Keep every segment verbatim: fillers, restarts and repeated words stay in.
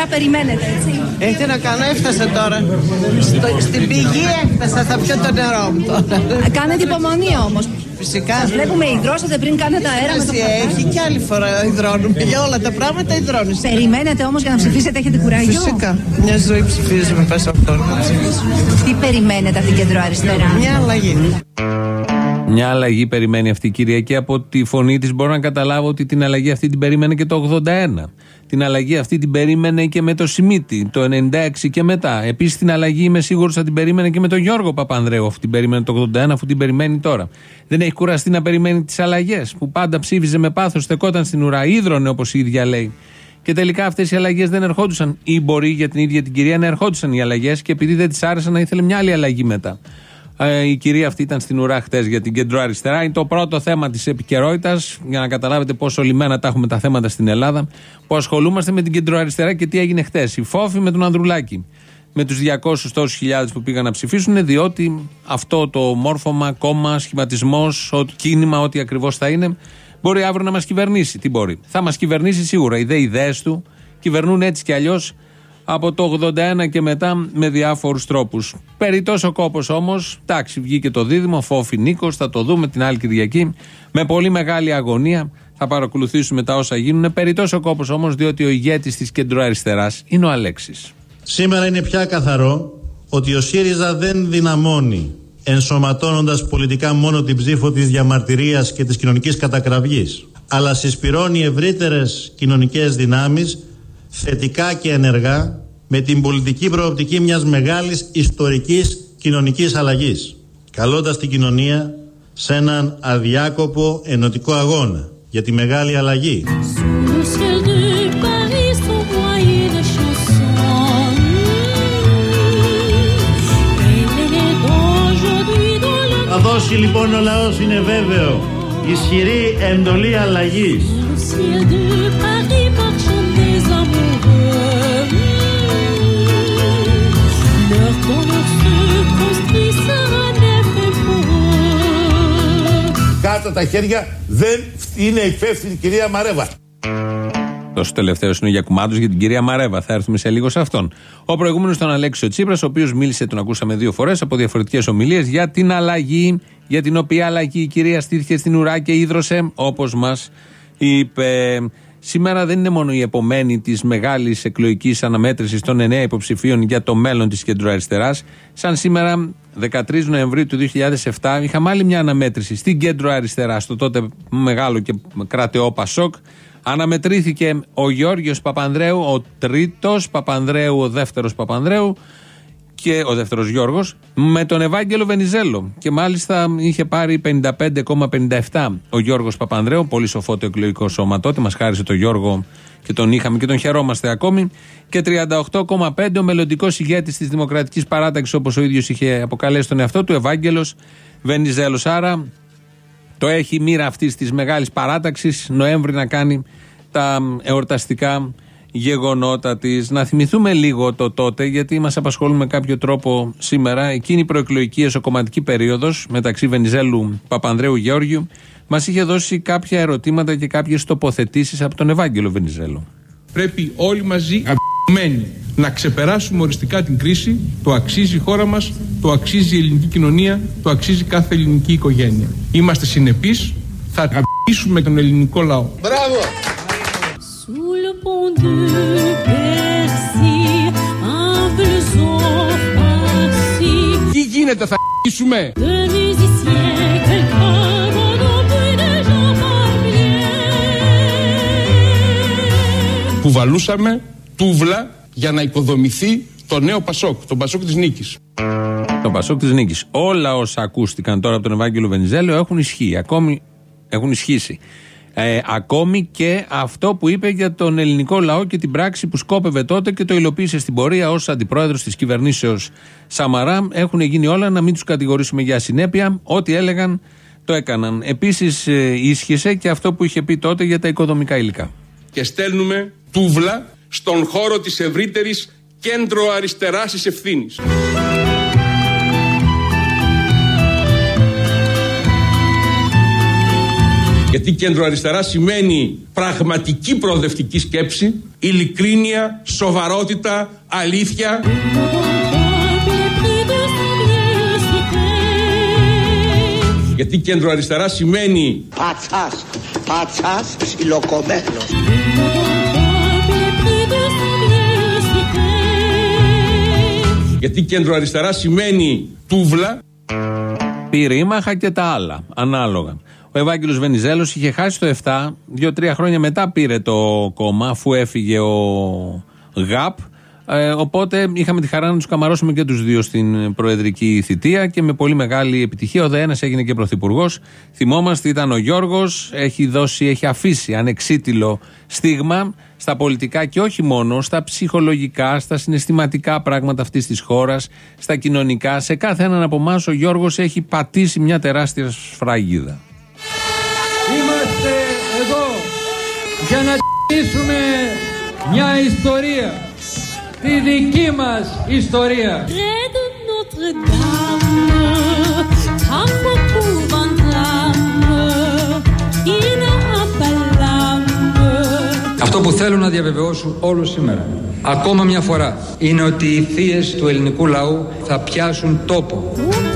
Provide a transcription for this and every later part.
κεντρά περιμένετε, έτσι. Ε, τι να κάνω, έφτασα τώρα. Στο, στην πηγή έφτασα, θα πιω το νερό μου τώρα. Κάνετε υπομονή όμως. Φυσικά. Σας βλέπουμε υδρώσατε πριν κάνετε αέρα με το φαντάζομαι. Έχει και άλλη φορά υδρώνουμε. Για όλα τα πράγματα υδρώνεις. Περιμένετε όμως για να ψηφίσετε, έχετε κουράγιο. Φυσικά. Μια ζωή ψηφίζουμε πας αυτό. Τι περιμένετε από την κεντροαριστερά? Μια αλλαγή. Μια αλλαγή περιμένει αυτή η κυρία και από τη φωνή της μπορώ να καταλάβω ότι την αλλαγή αυτή την περίμενε και το ογδόντα ένα. Την αλλαγή αυτή την περίμενε και με το Σιμίτη το ενενήντα έξι και μετά. Επίσης την αλλαγή είμαι σίγουρος θα την περίμενε και με τον Γιώργο Παπανδρέου. Αφού την περίμενε το ογδόντα ένα, αφού την περιμένει τώρα. Δεν έχει κουραστεί να περιμένει τις αλλαγές που πάντα ψήφιζε με πάθος, στεκόταν στην ουρά, ίδρωνε όπως η ίδια λέει. Και τελικά αυτές οι αλλαγές δεν ερχόντουσαν. Ή μπορεί για την ίδια την κυρία να ερχόντουσαν οι αλλαγές και επειδή δεν της άρεσαν να ήθελε μια άλλη αλλαγή μετά. Ε, η κυρία αυτή ήταν στην ουρά χτες για την κεντροαριστερά. Είναι το πρώτο θέμα της επικαιρότητας, για να καταλάβετε πόσο λιμένα τα έχουμε τα θέματα στην Ελλάδα, που ασχολούμαστε με την κεντροαριστερά και τι έγινε χτες. Η Φόφη με τον Ανδρουλάκη. Με τους διακόσιους τόσους χιλιάδες που πήγαν να ψηφίσουν, διότι αυτό το μόρφωμα, κόμμα, σχηματισμός, ό,τι κίνημα, ό,τι ακριβώς θα είναι, μπορεί αύριο να μας κυβερνήσει. Τι μπορεί? Θα μας κυβερνήσει σίγουρα. Οι δε ιδέες του κυβερνούν έτσι κι αλλιώς από το ογδόντα ένα και μετά με διάφορους τρόπους. Περιττός ο κόπος όμως, εντάξει, βγήκε το δίδυμο, Φόφη Νίκος, θα το δούμε την άλλη Κυριακή. Με πολύ μεγάλη αγωνία θα παρακολουθήσουμε τα όσα γίνουν. Περιττός ο κόπος όμως, διότι ο ηγέτης της κεντροαριστεράς είναι ο Αλέξης. Σήμερα είναι πια καθαρό ότι ο ΣΥΡΙΖΑ δεν δυναμώνει, ενσωματώνοντας πολιτικά μόνο την ψήφο της διαμαρτυρίας και της κοινωνικής κατακραυγής, αλλά συσπυρώνει ευρύτερες κοινωνικές δυνάμεις θετικά και ενεργά με την πολιτική προοπτική μιας μεγάλης ιστορικής κοινωνικής αλλαγής, καλώντας την κοινωνία σε έναν αδιάκοπο ενωτικό αγώνα για τη μεγάλη αλλαγή. Θα δώσει λοιπόν ο λαός, είναι βέβαιο, ισχυρή εντολή αλλαγής. Κάτω τα χέρια, δεν είναι υπεύθυνη η κυρία Μαρέβα. Τόσο τελευταίο είναι ο Γιακουμάτος για την κυρία Μαρέβα. Θα έρθουμε σε λίγο σε αυτόν. Ο προηγούμενος ήταν ο Αλέξης ο Τσίπρας, ο οποίος μίλησε, τον ακούσαμε δύο φορές από διαφορετικές ομιλίες, για την αλλαγή, για την οποία αλλαγή η κυρία στήθηκε στην ουρά και ίδρωσε, όπως μας είπε. Σήμερα δεν είναι μόνο η επομένη της μεγάλης εκλογικής αναμέτρησης των εννέα υποψηφίων για το μέλλον της κεντροαριστεράς. Σαν σήμερα, δεκατρείς Νοεμβρίου του δύο χιλιάδες επτά, είχαμε άλλη μια αναμέτρηση στην κεντροαριστερά, στο τότε μεγάλο και κρατεό Πασόκ. Αναμετρήθηκε ο Γιώργος Παπανδρέου, ο τρίτος Παπανδρέου, ο δεύτερος Παπανδρέου και ο δεύτερος Γιώργος, με τον Ευάγγελο Βενιζέλο. Και μάλιστα είχε πάρει πενήντα πέντε κόμμα πενήντα επτά ο Γιώργος Παπανδρέου, πολύ σοφό το εκλογικό σώμα τότε, μας χάρισε το Γιώργο και τον είχαμε και τον χαιρόμαστε ακόμη. Και τριάντα οκτώ κόμμα πέντε ο μελλοντικός ηγέτης της Δημοκρατικής Παράταξης, όπως ο ίδιος είχε αποκαλέσει τον εαυτό του, Ευάγγελος Βενιζέλος. Άρα το έχει η μοίρα αυτής της μεγάλης παράταξης Νοέμβρη να κάνει τα εορταστικά γεγονότα της. Να θυμηθούμε λίγο το τότε, γιατί μας απασχολούν με κάποιο τρόπο σήμερα. Εκείνη η προεκλογική εσωκομματική περίοδος μεταξύ Βενιζέλου, Παπανδρέου, Γεώργιου μας είχε δώσει κάποια ερωτήματα και κάποιες τοποθετήσεις από τον Ευάγγελο Βενιζέλο. Πρέπει όλοι μαζί αμπ***μένοι να ξεπεράσουμε οριστικά την κρίση. Το αξίζει η χώρα μας, το αξίζει η ελληνική κοινωνία, το αξίζει κάθε ελληνική οικογένεια. Είμαστε συνεπείς, θα αμπ***σουμε τον ελληνικό λαό. Μπράβο! Τι γίνεται, θα αμπ***σουμε? Κουβαλούσαμε τούβλα για να οικοδομηθεί το νέο Πασόκ, το Πασόκ της νίκης. Το Πασόκ της νίκης. Όλα όσα ακούστηκαν τώρα από τον Ευάγγελο Βενιζέλο έχουν ισχύει, ακόμη έχουν ισχύσει. Ε, ακόμη και αυτό που είπε για τον ελληνικό λαό και την πράξη που σκόπευε τότε και το υλοποίησε στην πορεία ως αντιπρόεδρος της κυβερνήσεως Σαμαρά. Έχουν γίνει όλα, να μην τους κατηγορήσουμε για ασυνέπεια. Ό,τι έλεγαν το έκαναν. Επίσης ε, ίσχυσε και αυτό που είχε πει τότε για τα οικοδομικά υλικά. Και στέλνουμε τούβλα στον χώρο της ευρύτερης κέντρο αριστεράς της ευθύνης. Γιατί κεντροαριστερά σημαίνει πραγματική προοδευτική σκέψη, ειλικρίνεια, σοβαρότητα, αλήθεια. Γιατί κεντροαριστερά σημαίνει Πατσάς, πατσάς ψιλοκομμένος. Γιατί κεντροαριστερά σημαίνει τούβλα. Πυρήμαχα και τα άλλα, ανάλογα. Ο Ευάγγελος Βενιζέλος είχε χάσει το επτά, δύο-τρία χρόνια μετά πήρε το κόμμα, αφού έφυγε ο ΓΑΠ. Ε, οπότε είχαμε τη χαρά να τους καμαρώσουμε και τους δύο στην προεδρική θητεία και με πολύ μεγάλη επιτυχία. Ο δε ένας έγινε και πρωθυπουργός. Θυμόμαστε, ήταν ο Γιώργος, έχει δώσει, έχει αφήσει ανεξίτηλο στίγμα στα πολιτικά και όχι μόνο, στα ψυχολογικά, στα συναισθηματικά πράγματα αυτής της χώρας, στα κοινωνικά. Σε κάθε έναν από εμάς ο Γιώργος έχει πατήσει μια τεράστια σφραγίδα. Είμαστε εδώ για να κινήσουμε μια ιστορία, τη δική μας ιστορία. Αυτό που θέλω να διαβεβαιώσω όλους σήμερα, ακόμα μια φορά, είναι ότι οι θείες του ελληνικού λαού θα πιάσουν τόπο.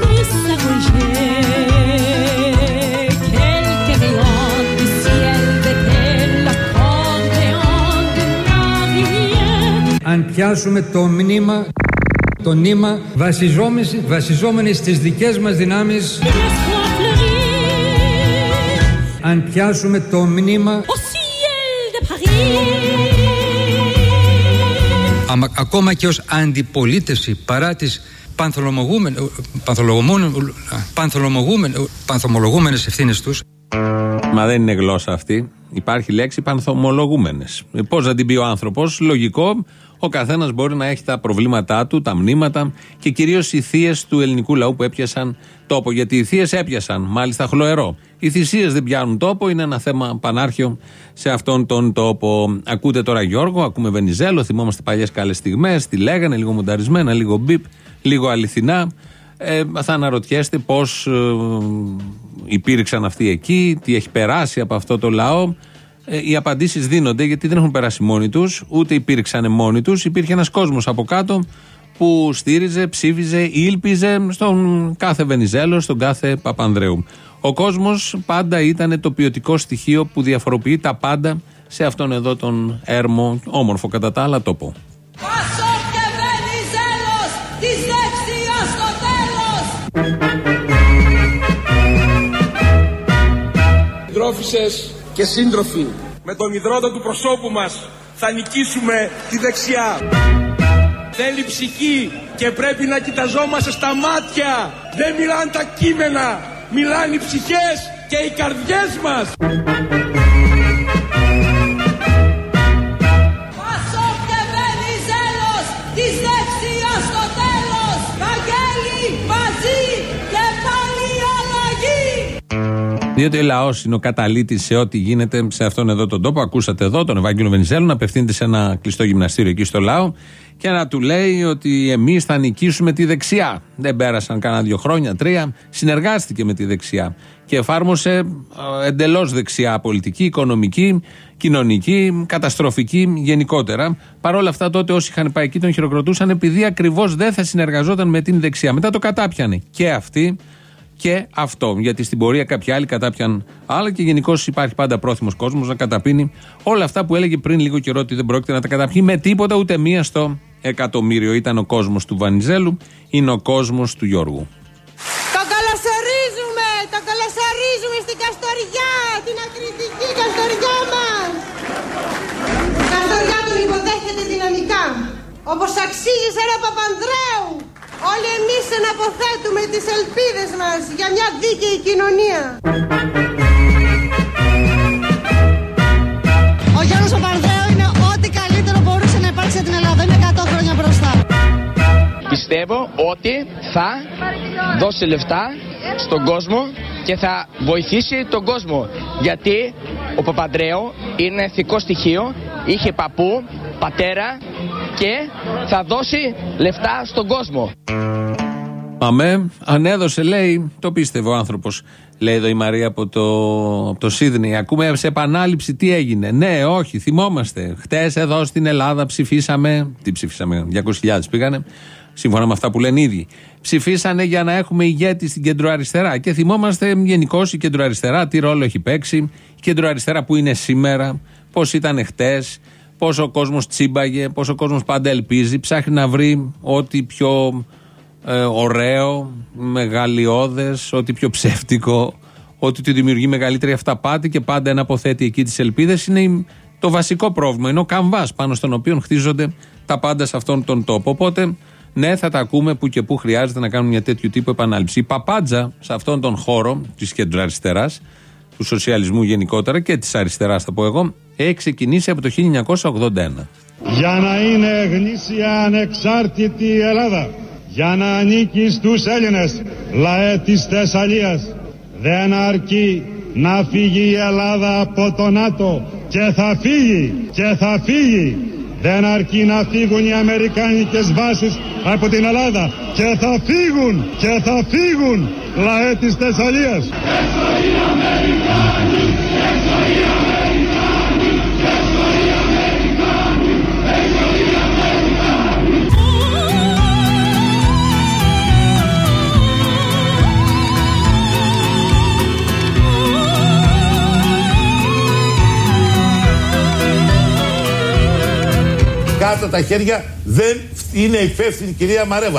Αν πιάσουμε το μνήμα, το νήμα, βασιζόμενοι, βασιζόμενοι στις δικές μας δυνάμεις, αν πιάσουμε το μνήμα, αμα, ακόμα και ως αντιπολίτευση παρά τις πανθολομογούμενες ευθύνες τους. Μα δεν είναι γλώσσα αυτή. Υπάρχει λέξη πανθομολογούμενες. Πώς να την πει ο άνθρωπος, λογικό. Ο καθένας μπορεί να έχει τα προβλήματά του, τα μνήματα και κυρίως οι θείες του ελληνικού λαού που έπιασαν τόπο. Γιατί οι θείες έπιασαν, μάλιστα χλωερό. Οι θυσίες δεν πιάνουν τόπο, είναι ένα θέμα πανάρχιο σε αυτόν τον τόπο. Ακούτε τώρα Γιώργο, ακούμε Βενιζέλο, θυμόμαστε παλιές καλές στιγμές, τι λέγανε, λίγο μονταρισμένα, λίγο μπιπ, λίγο αληθινά. Ε, θα αναρωτιέστε πώς ε, υπήρξαν αυτοί εκεί, τι έχει περάσει από αυτό το λαό. Ε, οι απαντήσεις δίνονται γιατί δεν έχουν περάσει μόνοι τους, ούτε υπήρξαν μόνοι τους. Υπήρχε ένας κόσμος από κάτω που στήριζε, ψήφιζε, ήλπιζε στον κάθε Βενιζέλο, στον κάθε Παπανδρέου. Ο κόσμος πάντα ήταν το ποιοτικό στοιχείο που διαφοροποιεί τα πάντα σε αυτόν εδώ τον έρμο, όμορφο κατά τα άλλα τόπο. Συντρόφισσες και σύντροφοι, με τον ιδρώτα του προσώπου μας θα νικήσουμε τη δεξιά. Θέλει ψυχή και πρέπει να κοιταζόμαστε στα μάτια. Δεν μιλάνε τα κείμενα, μιλάνε οι ψυχές και οι καρδιές μας. Πασόκ και Βενιζέλος, της δεξιάς στο τέλος. Βαγγέλη, μαζί και πάλι αλλαγή. Διότι ο λαός είναι ο καταλύτης σε ό,τι γίνεται σε αυτόν εδώ τον τόπο. Ακούσατε εδώ τον Ευάγγελο Βενιζέλο να απευθύνεται σε ένα κλειστό γυμναστήριο εκεί στο λαό και να του λέει ότι εμείς θα νικήσουμε τη δεξιά. Δεν πέρασαν κανένα δύο χρόνια, τρία. Συνεργάστηκε με τη δεξιά και εφάρμοσε εντελώς δεξιά πολιτική, οικονομική, κοινωνική, καταστροφική γενικότερα. Παρ' όλα αυτά τότε όσοι είχαν πάει εκεί τον χειροκροτούσαν επειδή ακριβώς δεν θα συνεργαζόταν με την δεξιά. Μετά το κατάπιανε και αυτοί. Και αυτό, γιατί στην πορεία κάποιοι άλλοι κατάπιαν άλλα και γενικώς υπάρχει πάντα πρόθυμος κόσμος να καταπίνει όλα αυτά που έλεγε πριν λίγο καιρό ότι δεν πρόκειται να τα καταπιεί με τίποτα ούτε μία στο εκατομμύριο. Ήταν ο κόσμος του Βανιζέλου, είναι ο κόσμος του Γιώργου. Το καλωσορίζουμε, το καλωσορίζουμε στην Καστοριά, την ακριτική Καστοριά μας. Η Καστοριά τον υποδέχεται δυναμικά, όπως αξίζει σε ένα Παπανδρέου. Όλοι εμείς εναποθέτουμε τις ελπίδες μας για μια δίκαιη κοινωνία. Ο Γιώργος Παπανδρέου είναι ό,τι καλύτερο μπορούσε να υπάρξει στην Ελλάδα. Είναι εκατό χρόνια μπροστά. Πιστεύω ότι θα δώσει λεφτά στον κόσμο και θα βοηθήσει τον κόσμο. Γιατί ο Παπανδρέου είναι ηθικό στοιχείο, είχε παππού, πατέρα και θα δώσει λεφτά στον κόσμο. Αμέ, ανέδωσε, λέει, το πίστευε ο άνθρωπος. Λέει εδώ η Μαρία από το, από το Σίδνεϊ. Ακούμε σε επανάληψη τι έγινε. Ναι, όχι, θυμόμαστε. Χτες εδώ στην Ελλάδα ψηφίσαμε. Τι ψηφίσαμε, διακόσιες χιλιάδες πήγανε. Σύμφωνα με αυτά που λένε ήδη. Ψηφίσανε για να έχουμε ηγέτη στην κεντροαριστερά. Και θυμόμαστε γενικώς η κεντροαριστερά τι ρόλο έχει παίξει. Η κεντροαριστερά που είναι σήμερα, πώς ήταν χτες, πόσο ο κόσμος τσίμπαγε, πόσο ο κόσμος πάντα ελπίζει. Ψάχνει να βρει ό,τι πιο ε, ωραίο, μεγαλειώδες, ό,τι πιο ψεύτικο, ό,τι του δημιουργεί μεγαλύτερη αυταπάτη και πάντα εναποθέτει εκεί τις ελπίδες. Είναι το βασικό πρόβλημα. Είναι ο καμβάς πάνω στον οποίο χτίζονται τα πάντα σε αυτόν τον τόπο. Οπότε, ναι, θα τα ακούμε που και που χρειάζεται να κάνουμε μια τέτοιου τύπου επανάληψη. Η παπάντζα σε αυτόν τον χώρο της κεντροαριστεράς, του σοσιαλισμού γενικότερα και της αριστεράς, θα πω εγώ, έχει ξεκινήσει από το χίλια εννιακόσια ογδόντα ένα. Για να είναι γνήσια ανεξάρτητη η Ελλάδα, για να ανήκει στους Έλληνες, λαέ της Θεσσαλίας, δεν αρκεί να φύγει η Ελλάδα από το ΝΑΤΟ και θα φύγει και θα φύγει. Δεν αρκεί να φύγουν οι αμερικάνικες βάσεις από την Ελλάδα και θα φύγουν και θα φύγουν, λαέ της Θεσσαλίας. Κάτω τα χέρια, δεν είναι υπεύθυνη η κυρία Μαρέβα.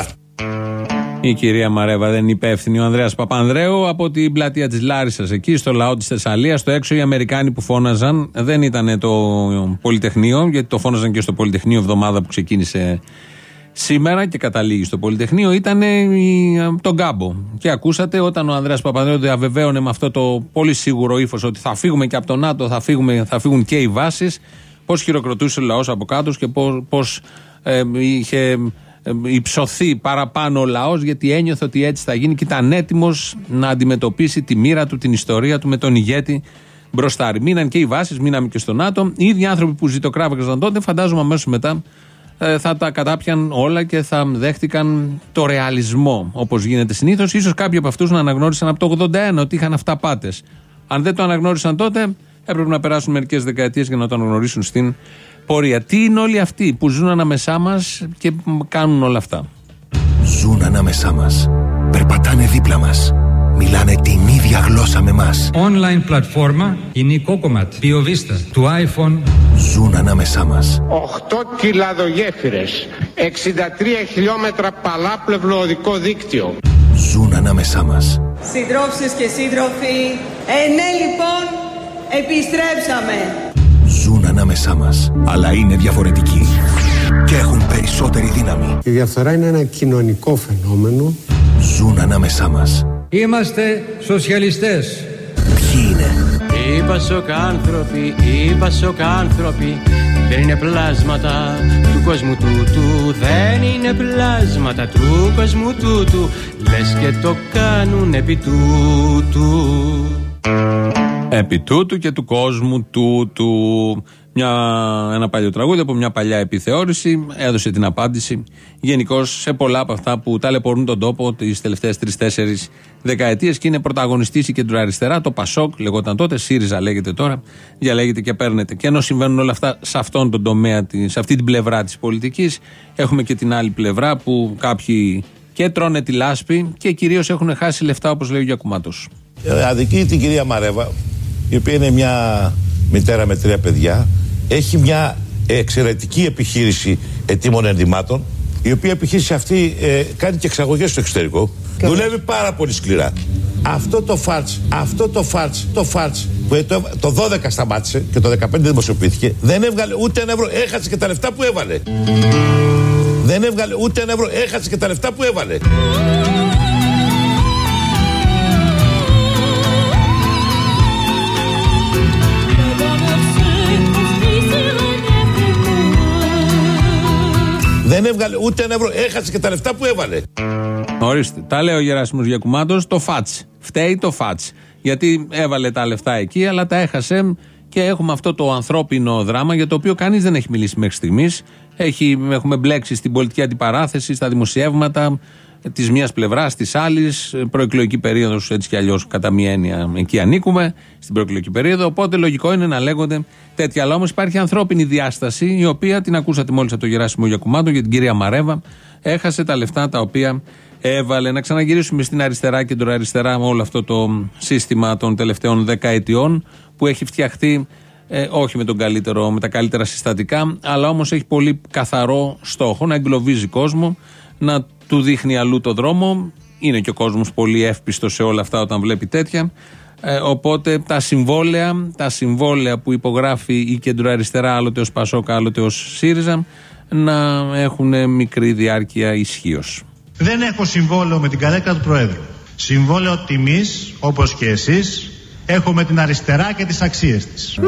Η κυρία Μαρέβα δεν είναι υπεύθυνη. Ο Ανδρέας Παπανδρέου από την πλατεία της Λάρισσας, εκεί στο λαό της Θεσσαλίας. Στο έξω οι Αμερικάνοι που φώναζαν δεν ήταν το Πολυτεχνείο, γιατί το φώναζαν και στο Πολυτεχνείο εβδομάδα που ξεκίνησε σήμερα και καταλήγει στο Πολυτεχνείο. Ήταν τον Γκάμπο. Και ακούσατε όταν ο Ανδρέας Παπανδρέου διαβεβαίωνε με αυτό το πολύ σίγουρο ύφος ότι θα φύγουμε και από το ΝΑΤΟ, θα, φύγουμε, θα φύγουν και οι βάσεις. Πώς χειροκροτούσε ο λαός από κάτω και πώς, πώς ε, είχε ε, υψωθεί παραπάνω ο λαός, γιατί ένιωθε ότι έτσι θα γίνει και ήταν έτοιμος να αντιμετωπίσει τη μοίρα του, την ιστορία του με τον ηγέτη μπροστά. Μείναν και οι βάσεις, μείναμε και στο ΝΑΤΟ. Οι ίδιοι άνθρωποι που ζητοκράβαγαν τότε, φαντάζομαι αμέσως μετά ε, θα τα κατάπιαν όλα και θα δέχτηκαν το ρεαλισμό όπως γίνεται συνήθως. Ίσως κάποιοι από αυτούς να αναγνώρισαν από το ογδόντα ένα ότι είχαν αυταπάτες. Αν δεν το αναγνώρισαν τότε, έπρεπε να περάσουν μερικές δεκαετίες για να το αναγνωρίσουν στην πορεία. Τι είναι όλοι αυτοί που ζουν ανάμεσά μας και κάνουν όλα αυτά. Ζουν ανάμεσά μας. Περπατάνε δίπλα μας. Μιλάνε την ίδια γλώσσα με μας. Online πλατφόρμα είναι η Κόκοματ, Πιοβίστα, του iPhone. Ζουν ανάμεσά μας. οκτώ κιλαδογέφυρες, εξήντα τρία χιλιόμετρα παλάπλευλο οδικό δίκτυο. Ζουν ανάμεσά μας. Συντρόφισσες και σύντροφοι, ε, ναι λοιπόν, επιστρέψαμε. Ζουν ανάμεσά μας, αλλά είναι διαφορετικοί και έχουν περισσότερη δύναμη. Η διαφθορά είναι ένα κοινωνικό φαινόμενο. Ζουν ανάμεσά μας. Είμαστε σοσιαλιστές. Ποιοι είναι? Οι πασοκάνθρωποι, οι πασοκάνθρωποι δεν είναι πλάσματα του κόσμου τούτου, δεν είναι πλάσματα του κόσμου τούτου, λες και το κάνουν επί τούτου. Επί τούτου και του κόσμου τούτου. Μια, ένα παλιό τραγούδι από μια παλιά επιθεώρηση έδωσε την απάντηση γενικώς σε πολλά από αυτά που ταλαιπωρούν τον τόπο τις τελευταίες τρεις-τέσσερις δεκαετίες και είναι πρωταγωνιστής η κεντροαριστερά. Το Πασόκ λεγόταν τότε, ΣΥΡΙΖΑ λέγεται τώρα, διαλέγεται και παίρνεται. Και ενώ συμβαίνουν όλα αυτά σε αυτόν τον τομέα, σε αυτή την πλευρά της πολιτικής, έχουμε και την άλλη πλευρά που κάποιοι και τρώνε τη λάσπη και κυρίως έχουν χάσει λεφτά, όπως λέει ο Γιακουμάτος. Αδικεί την κυρία Μαρέβα, η οποία είναι μια μητέρα με τρία παιδιά, έχει μια εξαιρετική επιχείρηση ετοίμων ενδυμάτων, η οποία επιχείρηση αυτή ε, κάνει και εξαγωγές στο εξωτερικό. Καλώς. Δουλεύει πάρα πολύ σκληρά. Αυτό το φάρτς, αυτό το φάρτς, το φάρτς που το, το δώδεκα σταμάτησε και το δεκαπέντε δημοσιοποιήθηκε, δεν έβγαλε ούτε ένα ευρώ, έχασε και τα λεφτά που έβαλε. Δεν έβγαλε ούτε ένα ευρώ, έχασε και τα λεφτά που έβαλε. Δεν έβγαλε ούτε ένα ευρώ, έχασε και τα λεφτά που έβαλε. Ορίστε, τα λέει ο Γεράσιμος Γιακουμάτος, το φάτς. Φταίει το φάτς. Γιατί έβαλε τα λεφτά εκεί, αλλά τα έχασε και έχουμε αυτό το ανθρώπινο δράμα για το οποίο κανείς δεν έχει μιλήσει μέχρι στιγμής. Έχει, έχουμε μπλέξει στην πολιτική αντιπαράθεση, στα δημοσιεύματα, της μίας πλευράς, της άλλης, προεκλογική περίοδος, έτσι κι αλλιώς κατά μία έννοια εκεί ανήκουμε, στην προεκλογική περίοδο. Οπότε λογικό είναι να λέγονται τέτοια. Αλλά όμως υπάρχει ανθρώπινη διάσταση, η οποία την ακούσατε μόλις από το Γεράσιμο Γιακουμάτο για την κυρία Μαρέβα. Έχασε τα λεφτά τα οποία έβαλε. Να ξαναγυρίσουμε στην αριστερά, κεντροαριστερά, με όλο αυτό το σύστημα των τελευταίων δεκαετιών που έχει φτιαχτεί. Ε, όχι με, τον καλύτερο, με τα καλύτερα συστατικά, αλλά όμως έχει πολύ καθαρό στόχο να εγκλωβίζει κόσμο, να του δείχνει αλλού το δρόμο. Είναι και ο κόσμος πολύ εύπιστος σε όλα αυτά όταν βλέπει τέτοια. Ε, οπότε τα συμβόλαια, τα συμβόλαια που υπογράφει η κεντροαριστερά, άλλοτε ως Πασόκα, άλλοτε ως ΣΥΡΙΖΑ, να έχουν μικρή διάρκεια ισχύως. Δεν έχω συμβόλαιο με την καρέκλα του Προέδρου. Συμβόλαιο τιμής, όπως και εσείς, έχω με την αριστερά και τις αξίες της.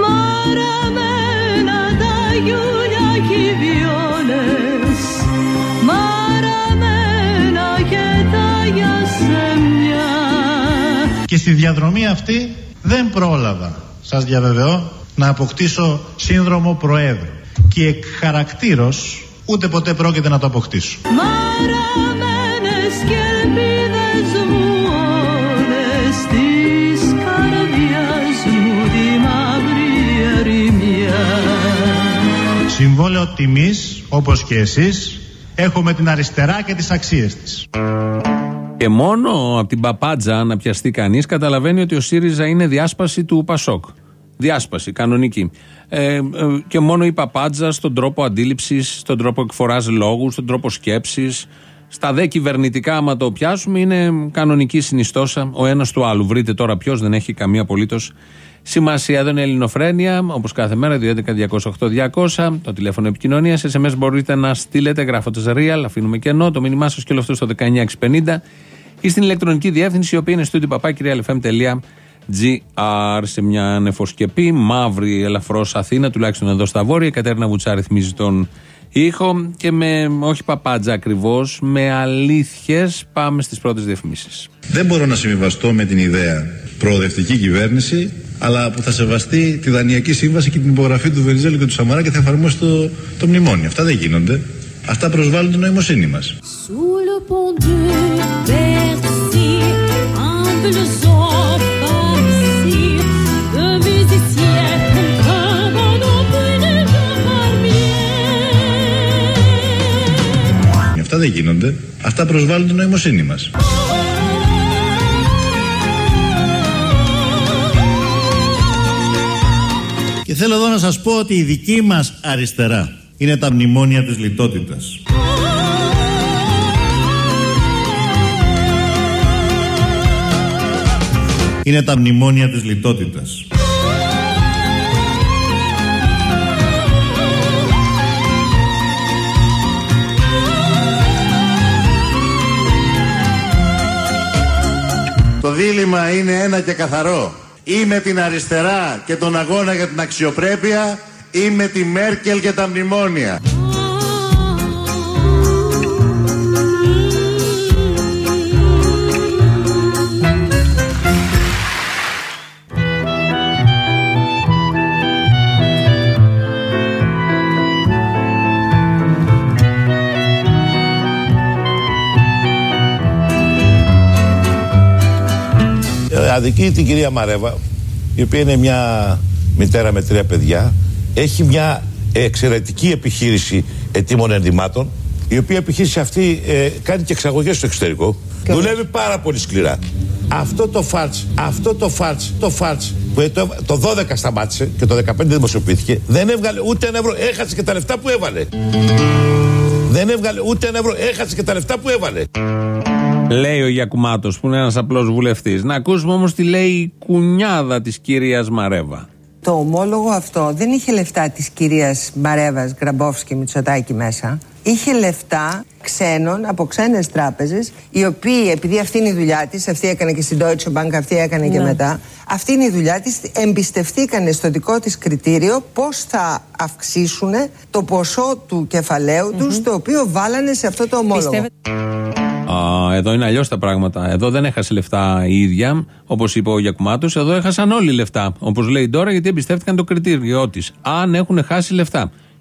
Και στη διαδρομή αυτή δεν πρόλαβα, σας διαβεβαιώ, να αποκτήσω σύνδρομο Προέδρου. Και εκ χαρακτήρος ούτε ποτέ πρόκειται να το αποκτήσω. Συμβόλαιο τιμής, όπως και εσείς, έχω με την αριστερά και τις αξίες της. Και μόνο από την παπάντζα να πιαστεί κανείς καταλαβαίνει ότι ο ΣΥΡΙΖΑ είναι διάσπαση του Πασόκ. Διάσπαση, κανονική. Ε, ε, και μόνο η παπάντζα στον τρόπο αντίληψης, στον τρόπο εκφοράς λόγου, στον τρόπο σκέψης. Στα δε κυβερνητικά, άμα το πιάσουμε, είναι κανονική συνιστόσα ο ένας του άλλου. Βρείτε τώρα ποιος, δεν έχει καμία απολύτως σημασία. Εδώ είναι η Ελληνοφρένεια, όπως κάθε μέρα, δύο έντεκα διακόσια οκτώ διακόσια, το τηλέφωνο επικοινωνίας. ες εμ ες μπορείτε να στείλετε γράφοντας real, αφήνουμε κενό, το μήνυμά σας και όλο αυτό στο δεκαεννιά εξακόσια πενήντα ή στην ηλεκτρονική διεύθυνση, η οποία είναι studio παπάκι real εφ εμ τελεία τζι άρ. Σε μια νεφοσκεπή, μαύρη ελαφρώς Αθήνα, τουλάχιστον εδώ στα βόρεια. Η Κατέρινα Βουτσά ρυθμίζει τον ήχο και με, όχι παπάντζα ακριβώς, με αλήθειες πάμε στις πρώτες διαφημίσεις. Δεν μπορώ να συμβιβαστώ με την ιδέα προοδευτική κυβέρνηση, αλλά που θα σεβαστεί τη Δανειακή Σύμβαση και την υπογραφή του Βενιζέλου και του Σαμαρά και θα εφαρμόσει το, το μνημόνιο. Αυτά δεν γίνονται. Αυτά προσβάλλουν την νοημοσύνη μας. Αυτά δεν γίνονται. Αυτά προσβάλλουν την νοημοσύνη μας. Και θέλω εδώ να σας πω ότι η δική μας αριστερά είναι τα μνημόνια της λιτότητας. Είναι τα μνημόνια της λιτότητας. Το δίλημμα είναι ένα και καθαρό. Ή με την αριστερά και τον αγώνα για την αξιοπρέπεια, ή με τη Μέρκελ και τα μνημόνια. Αδικεί την κυρία Μαρέβα, η οποία είναι μια μητέρα με τρία παιδιά, έχει μια εξαιρετική επιχείρηση ετοίμων ενδυμάτων, η οποία επιχείρηση αυτή ε, κάνει και εξαγωγές στο εξωτερικό. Και δουλεύει πάρα πολύ σκληρά. Αυτό το φάρτς, αυτό το φάρτς, το φάρτς που το, το δώδεκα σταμάτησε και το δεκαπέντε δημοσιοποιήθηκε, δεν έβγαλε ούτε ένα ευρώ, έχασε και τα λεφτά που έβαλε. Δεν έβγαλε ούτε ένα ευρώ, έχασε και τα λεφτά που έβαλε. Λέει ο Γιακουμάτος, που είναι ένας απλός βουλευτής. Να ακούσουμε όμως τι λέει η κουνιάδα της κυρίας Μαρέβα. Το ομόλογο αυτό δεν είχε λεφτά της κυρίας Μαρέβας, Γκραμπόφσκι, Μητσοτάκη μέσα. Είχε λεφτά ξένων από ξένες τράπεζες, οι οποίοι, επειδή αυτή είναι η δουλειά της, αυτή έκανε και στην Deutsche Bank, αυτή έκανε ναι. και μετά, αυτή είναι η δουλειά της, εμπιστευτήκανε στο δικό της κριτήριο πώς θα αυξήσουν το ποσό του κεφαλαίου mm-hmm. τους, το οποίο βάλανε σε αυτό το ομόλογο. Πιστεύε... Α, εδώ είναι αλλιώς τα πράγματα. Εδώ δεν έχασε λεφτά η ίδια, όπως είπε ο Γιακουμάτος. Εδώ έχασαν όλοι λεφτά, όπως λέει τώρα, γιατί εμπιστεύτηκαν το κριτήριό της. Αν έχουν χάσει λεφτά.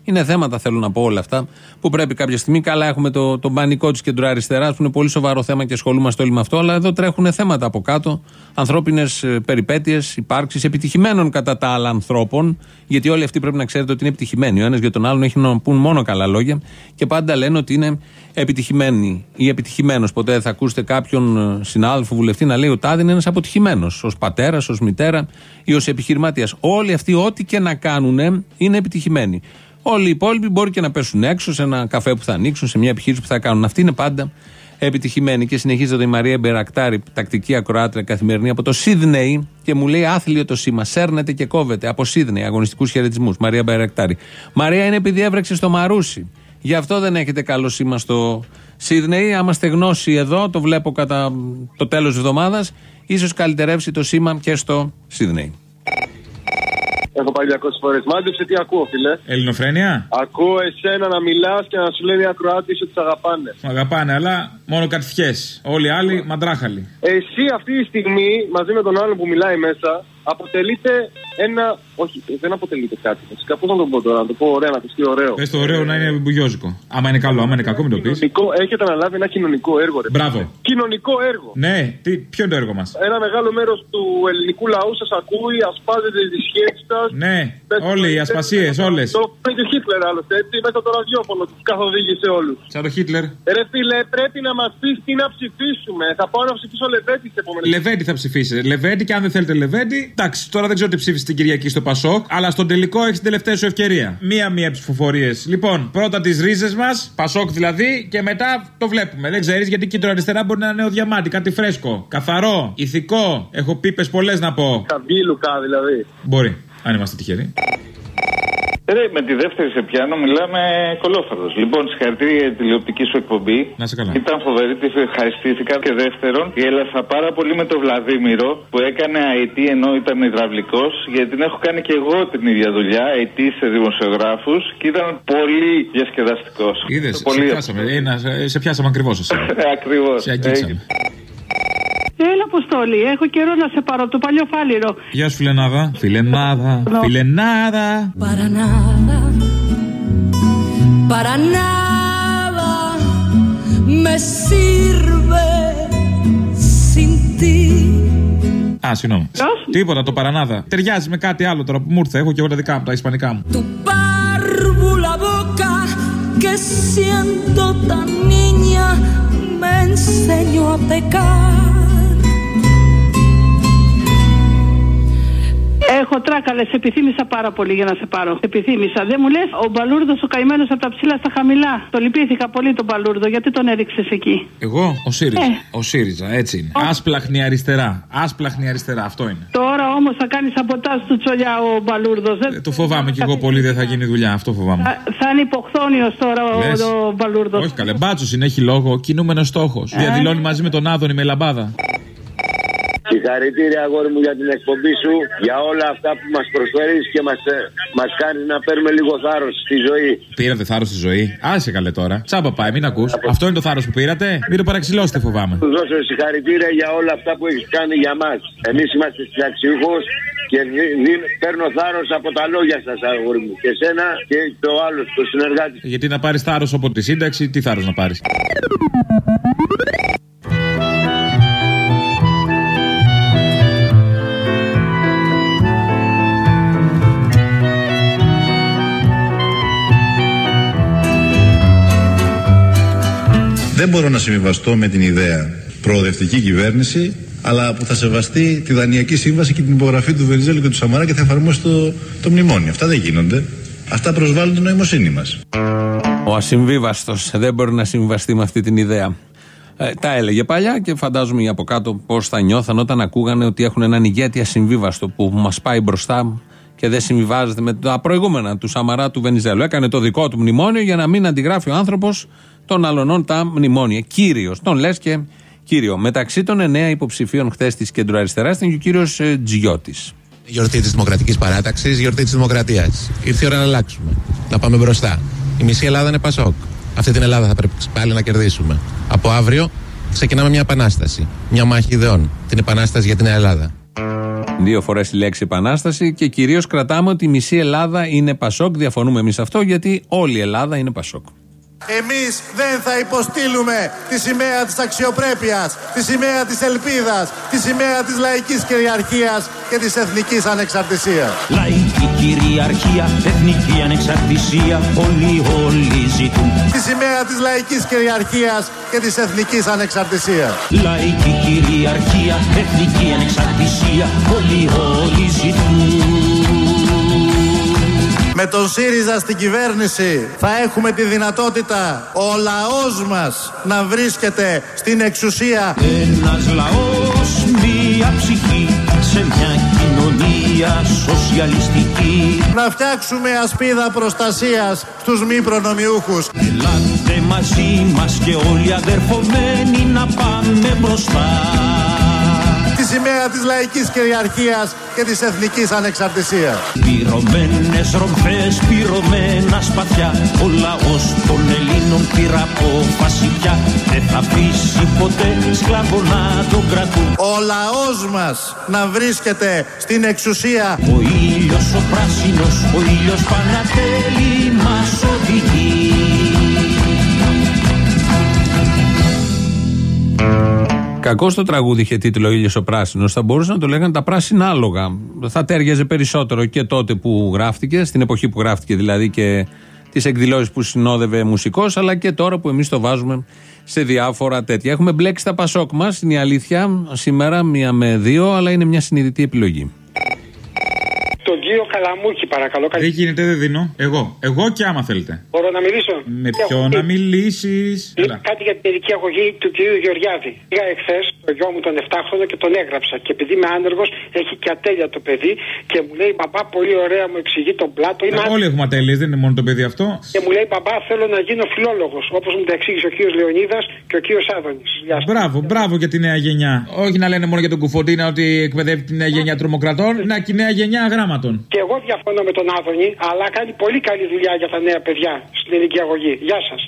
Είναι θέματα, θέλω να πω, όλα αυτά που πρέπει κάποια στιγμή. Καλά, έχουμε το, το πανικό τη κεντροαριστερά που είναι πολύ σοβαρό θέμα και ασχολούμαστε όλοι με αυτό. Αλλά εδώ τρέχουν θέματα από κάτω. Ανθρώπινες περιπέτειες, υπάρξεις επιτυχημένων κατά τα άλλα ανθρώπων. Γιατί όλοι αυτοί πρέπει να ξέρετε ότι είναι επιτυχημένοι. Ο ένας για τον άλλον έχει να πούν μόνο καλά λόγια και πάντα λένε ότι είναι επιτυχημένοι ή επιτυχημένος. Ποτέ δεν θα ακούσετε κάποιον συνάδελφο βουλευτή να λέει ότι ο τάδε είναι ένας αποτυχημένος. Ως πατέρας, ως μητέρα ή ως επιχειρηματίας. Όλοι αυτοί, ό,τι και να κάνουν, είναι επιτυχημένοι. Όλοι οι υπόλοιποι μπορεί και να πέσουν έξω σε ένα καφέ που θα ανοίξουν, σε μια επιχείρηση που θα κάνουν. Αυτοί είναι πάντα επιτυχημένοι. Και συνεχίζεται η Μαρία Μπερακτάρη, τακτική ακροάτρια καθημερινή από το Σίδνεϊ, και μου λέει άθλιο το σήμα. Σέρνεται και κόβεται από Σίδνεϊ. Αγωνιστικούς χαιρετισμούς. Μαρία Μπερακτάρη. Μαρία, είναι επειδή έβρεξε στο Μαρούσι. Γι' αυτό δεν έχετε καλό σήμα στο Σίδνεϊ. Άμα είστε γνώσιοι εδώ, το βλέπω κατά το τέλος της εβδομάδας, ίσως καλυτερεύσει το σήμα και στο Σίδνεϊ. Έχω πάει διακόσιες φορές. Μάντεψε τι ακούω, φίλε. Ελληνοφρένεια. Ακούω εσένα να μιλάς και να σου λένε οι ακροάτες ότι σ' αγαπάνε. Σ' αγαπάνε, αλλά μόνο κατηφιές. Όλοι οι άλλοι μαντράχαλοι. Εσύ αυτή τη στιγμή, μαζί με τον άλλον που μιλάει μέσα, αποτελείται ένα. Όχι, δεν αποτελείται κάτι. Φυσικά, πώς να το πω τώρα, να το πω ωραία, να πιστεί ωραίο. Πες το ωραίο να είναι μπουγιόζικο. Άμα είναι καλό, άμα είναι κακό, μην το πεις. Έχετε αναλάβει ένα κοινωνικό έργο, ρε. Μπράβο. Κοινωνικό έργο. Ναι, τι, ποιο είναι το έργο μας? Ένα μεγάλο μέρος του ελληνικού λαού σας ακούει, ασπάζεται τις σχέσεις σας. Ναι, όλοι οι ασπασίες, όλες. Το είπε και ο Χίτλερ άλλωστε, έτσι, μέσα το ραδιόφωνο του καθοδήγησε όλους. Σαν το Χίτλερ. Ρε φίλε, πρέπει να μας πεις τι να ψηφίσουμε. Θα πάω να ψηφίσω Λεβέντη σε επόμενη. Λεβέντη θα ψηφίσετε. Λεβέντη, και αν δεν θέλετε Λεβέντη, εντάξει, τώρα δεν ξέρω τι ψήφισε την Κυριακή στο Πασόκ, αλλά στον τελικό έχει την τελευταία σου ευκαιρία. Μία-μία ψηφοφορίες. Λοιπόν, πρώτα τις ρίζες μας, Πασόκ δηλαδή, και μετά το βλέπουμε. Δεν ξέρεις, γιατί κεντροαριστερά μπορεί να είναι νέο διαμάντι, κάτι φρέσκο, καθαρό, ηθικό. Έχω πίπες πολλές να πω. Καμπύλουκα δηλαδή. Μπορεί, αν είμαστε τυχεροί. Ρε, με τη δεύτερη σε πιάνω μιλάμε κολόφαρδος. Λοιπόν, συγχαρητήρια για τη τηλεοπτική σου εκπομπή. Να σε καλά. Ήταν φοβερή, τη ευχαριστήθηκα. Και δεύτερον, γέλασα πάρα πολύ με τον Βλαδίμηρο που έκανε άι τι ενώ ήταν υδραυλικός. Γιατί την έχω κάνει και εγώ την ίδια δουλειά, άι τι σε δημοσιογράφους. Και ήταν πολύ διασκεδαστικός. Είδες, σε πιάσαμε, ε, σε πιάσαμε ακριβώς εσύ. Ακριβώς. Σε αγγίξαμε. Έλα, Αποστόλη, έχω καιρό να σε πάρω το παλιό φάληρο. Γεια σου, φιλενάδα. Φιλενάδα, φιλενάδα. Παρανάδα, παρανάδα, με sirve sin ti. Α, συγγνώμη. Τίποτα, το παρανάδα. Ταιριάζει με κάτι άλλο τώρα που μου ήρθε. Έχω και εγώ τα δικά μου, τα ισπανικά μου. Tu barbu la boca que siento tan niña me enseñó a pecar. Έχω τράκαλε, σε επιθύμησα πάρα πολύ για να σε πάρω. Επιθύμησα. Δεν μου λες, ο Μπαλούρδος ο καημένος από τα ψηλά στα χαμηλά. Το λυπήθηκα πολύ τον Μπαλούρδο, γιατί τον έριξες εκεί? Εγώ, ο ΣΥΡΙΖΑ. Ε. Ο ΣΥΡΙΖΑ, έτσι είναι. Ο... Άσπλαχνη αριστερά. Άσπλαχνη αριστερά, αυτό είναι. Τώρα όμως θα κάνει σαμποτάζ του Τσολιά ο Μπαλούρδος. Ε, το φοβάμαι κι εγώ πολύ, δεν θα γίνει δουλειά. Αυτό φοβάμαι. Θα, θα είναι υποχθόνιος τώρα ο, ο Μπαλούρδος. Όχι καλέ, μπάτσος είναι, έχει λόγο. Κινούμενος στόχος. Ε. Διαδηλώνει μαζί με τον Άδωνη με λαμπάδα. Συγχαρητήρια, αγόρι μου, για την εκπομπή σου, για όλα αυτά που μας προσφέρεις και μας, μας κάνεις να παίρνουμε λίγο θάρρος στη ζωή. Πήρατε θάρρος στη ζωή? Άσε καλέ τώρα. Τσάμπα πάει, μην ακούς. Αυτό είναι το θάρρος που πήρατε? Μην το παραξηλώσετε, φοβάμαι. Σου δώσω συγχαρητήρια για όλα αυτά που έχεις κάνει για μας. Εμείς είμαστε συνταξιούχος και δι, δι, παίρνω θάρρος από τα λόγια σας, αγόρι μου. Και σένα και το άλλο, το συνεργάτη. Γιατί να πάρεις θάρρος από τη σύνταξη, τι θάρρος να πάρεις? Δεν μπορώ να συμβιβαστώ με την ιδέα προοδευτική κυβέρνηση, αλλά που θα σεβαστεί τη Δανειακή Σύμβαση και την υπογραφή του Βενιζέλου και του Σαμαρά και θα εφαρμόσει το, το μνημόνιο. Αυτά δεν γίνονται. Αυτά προσβάλλουν την νοημοσύνη μας. Ο ασυμβίβαστος δεν μπορεί να συμβαστεί με αυτή την ιδέα. Ε, τα έλεγε παλιά και φαντάζομαι για από κάτω πώς θα νιώθαν όταν ακούγανε ότι έχουν έναν ηγέτη ασυμβίβαστο που μας πάει μπροστά και δεν συμβιβάζεται με τα προηγούμενα του Σαμαρά, του Βενιζέλου. Έκανε το δικό του μνημόνιο για να μην αντιγράφει ο άνθρωπος των αλωνών τα μνημόνια. Κύριος, τον λες και κύριο. Μεταξύ των εννέα υποψηφίων χθες της κεντροαριστεράς ήταν και ο κύριος ε, Τζιώτης. Γιορτή της Δημοκρατικής Παράταξης, γιορτή της Δημοκρατίας. Ήρθε η ώρα να αλλάξουμε. Να πάμε μπροστά. Η μισή Ελλάδα είναι Πασόκ. Αυτή την Ελλάδα θα πρέπει πάλι να κερδίσουμε. Από αύριο ξεκινάμε μια επανάσταση. Μια μάχη ιδεών. Την επανάσταση για την Ελλάδα. Δύο φορές η λέξη επανάσταση και κυρίως κρατάμε ότι η μισή Ελλάδα είναι Πασόκ. Διαφωνούμε εμείς αυτό γιατί όλη η Ελλάδα είναι Πασόκ. Εμείς δεν θα υποστείλουμε τη σημαία της αξιοπρέπειας, τη σημαία της ελπίδας, τη σημαία της λαϊκής κυριαρχίας και της εθνικής ανεξαρτησίας. Λαϊκή κυριαρχία, εθνική ανεξαρτησία, όλοι όλοι ζητούν. Τη σημαία της λαϊκής κυριαρχίας και της εθνικής ανεξαρτησίας. Λαϊκή κυριαρχία, εθνική ανεξαρτησία, όλοι όλοι ζητούν. Με τον ΣΥΡΙΖΑ στην κυβέρνηση θα έχουμε τη δυνατότητα ο λαός μας να βρίσκεται στην εξουσία. Ένας λαός, μία ψυχή, σε μια κοινωνία σοσιαλιστική. Να φτιάξουμε ασπίδα προστασίας στους μη προνομιούχους. Ελάτε μαζί μας και όλοι αδερφωμένοι να πάμε μπροστά. Τη σημαία της λαϊκής κυριαρχίας και της εθνικής ανεξαρτησίας. Πυρωμένες ρομφές, πυρωμένα σπαθιά, ο λαός των Ελλήνων πήρα απόφαση πια. Δεν θα αφήσει ποτέ σκλάβο να τον κρατούν. Ο λαός μας να βρίσκεται στην εξουσία. Ο ήλιος ο πράσινος, ο ήλιος Πανατέλη μας οδηγεί. Κακό το τραγούδι είχε τίτλο Ήλιος ο Πράσινος. Θα μπορούσαν να το λέγανε τα πράσινα άλογα. Θα τέριαζε περισσότερο και τότε που γράφτηκε, στην εποχή που γράφτηκε δηλαδή και τις εκδηλώσεις που συνόδευε μουσικός, αλλά και τώρα που εμείς το βάζουμε σε διάφορα τέτοια. Έχουμε μπλέξει τα Πασόκ μας, είναι η αλήθεια, σήμερα μία με δύο, αλλά είναι μια συνειδητή επιλογή. Τον κύριο Καλαμούκη, παρακαλώ. Δεν γίνεται, δεν δίνω. Εγώ. Εγώ και άμα θέλετε. Μπορώ να μιλήσω. Με ποιον να μιλήσεις. Κάτι για την παιδική αγωγή του κυρίου Γεωργιάδη. Πήγα εχθές το γιο μου τον επτάχρονο και τον έγραψα. Και επειδή είμαι άνεργος, έχει και ατέλεια το παιδί. Και μου λέει μπαμπά, πολύ ωραία, μου εξηγεί τον πλάτο. Ε, όλοι έχουμε ατέλειες, δεν είναι μόνο το παιδί αυτό. Και μου λέει μπαμπά, θέλω να γίνω φιλόλογος. Όπως μου τα εξήγησε ο κύριος Λεωνίδας και ο κύριος Άδωνης. Μπράβο, μπράβο για τη νέα γενιά. Όχι να λένε μόνο για τον Κουφοντίνα ότι εκπαιδεύει τη νέα γενιά τρομοκρατών. Να και η νέα γενιά γράμματων. Και εγώ διαφωνώ με τον Άδωνη, αλλά κάνει πολύ καλή δουλειά για τα νέα παιδιά στην ελληνική αγωγή. Γεια σας.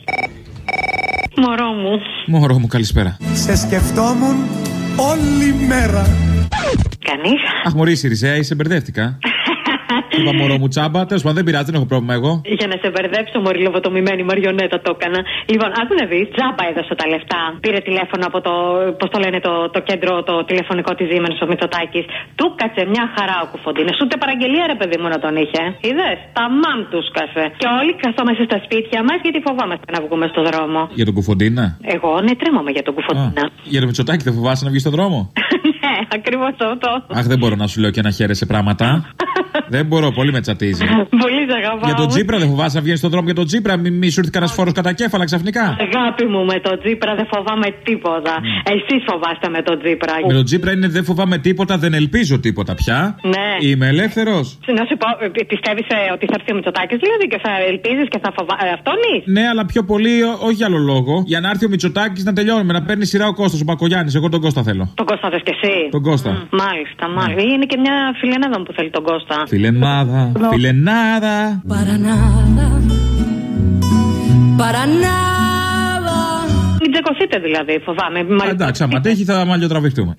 Μωρό μου. Μωρό μου, καλησπέρα. Σε σκεφτόμουν όλη μέρα. Κανείς. Αχ, μωρή Σιριζέα, είσαι μπερδεύτηκα. Είπα μωρό μου τσάμπα, τέλος πάντων δεν πειράζει, δεν έχω πρόβλημα εγώ. Για να σε μπερδέψω, μωρή λοβοτομημένη μαριονέτα το έκανα. Λοιπόν, άκου να δεις, τζάμπα έδωσε τα λεφτά. Πήρε τηλέφωνο από το, πώς το λένε, το, το κέντρο, το τηλεφωνικό της Siemens ο Μητσοτάκης. Του κάτσε μια χαρά ο Κουφοντίνας. Ούτε παραγγελία ρε παιδί μου να τον είχε. Είδες, τα μάμ του σκάσε. Και όλοι καθόμαστε στα σπίτια μας γιατί φοβάμαστε να βγούμε στο δρόμο. Για τον Κουφοντίνα? Εγώ ναι, τρέμομαι για τον Κουφοντίνα. Α, για τον Μητσοτάκη δεν φοβάσαι να βγει στον δρόμο? Ναι, ακριβώς αυτό. Αχ, δεν μπορώ να σου λέω και να χαίρεσαι πράγματα. Δεν μπορώ, πολύ με τσατίζει. Πολύ σε αγαπάω. Για τον Τσίπρα δεν φοβάσαι να βγαίνει στον δρόμο για τον Τσίπρα? Μη, μη σου έρθει κανένα φόρο κατά κέφαλα ξαφνικά. Αγάπη μου, με τον Τσίπρα δεν φοβάμαι τίποτα. Mm. Εσείς φοβάστε με τον Τσίπρα. Με τον Τσίπρα είναι δεν φοβάμαι τίποτα, δεν ελπίζω τίποτα πια. Ναι. Είμαι ελεύθερος. Να σου πω, πιστεύεις ότι θα έρθει ο Μητσοτάκης δηλαδή και θα ελπίζεις και θα φοβάσαι αυτόν ή? Ναι, αλλά πιο πολύ όχι για άλλο λόγο. Για να έρθει ο Μητσοτάκης να τελειώνουμε, να παίρνει σειρά ο Κώστας, ο Μπακογιάννης. Εγώ τον Κώστα θέλω. Τον Κώστα θες και εσύ? Τον Κώστα. Mm. Μάλιστα, μάλιστα. Mm. Είναι και μια φιλενάδα που θέλει τον Κώστα. Φιλενάδα, φιλενάδα. Παρανάδα. Παρανάδα. Μην τσεκωθείτε δηλαδή, φοβάμαι. Εντάξει, άμα τέχει θα μαλλιοτραβηχτούμε.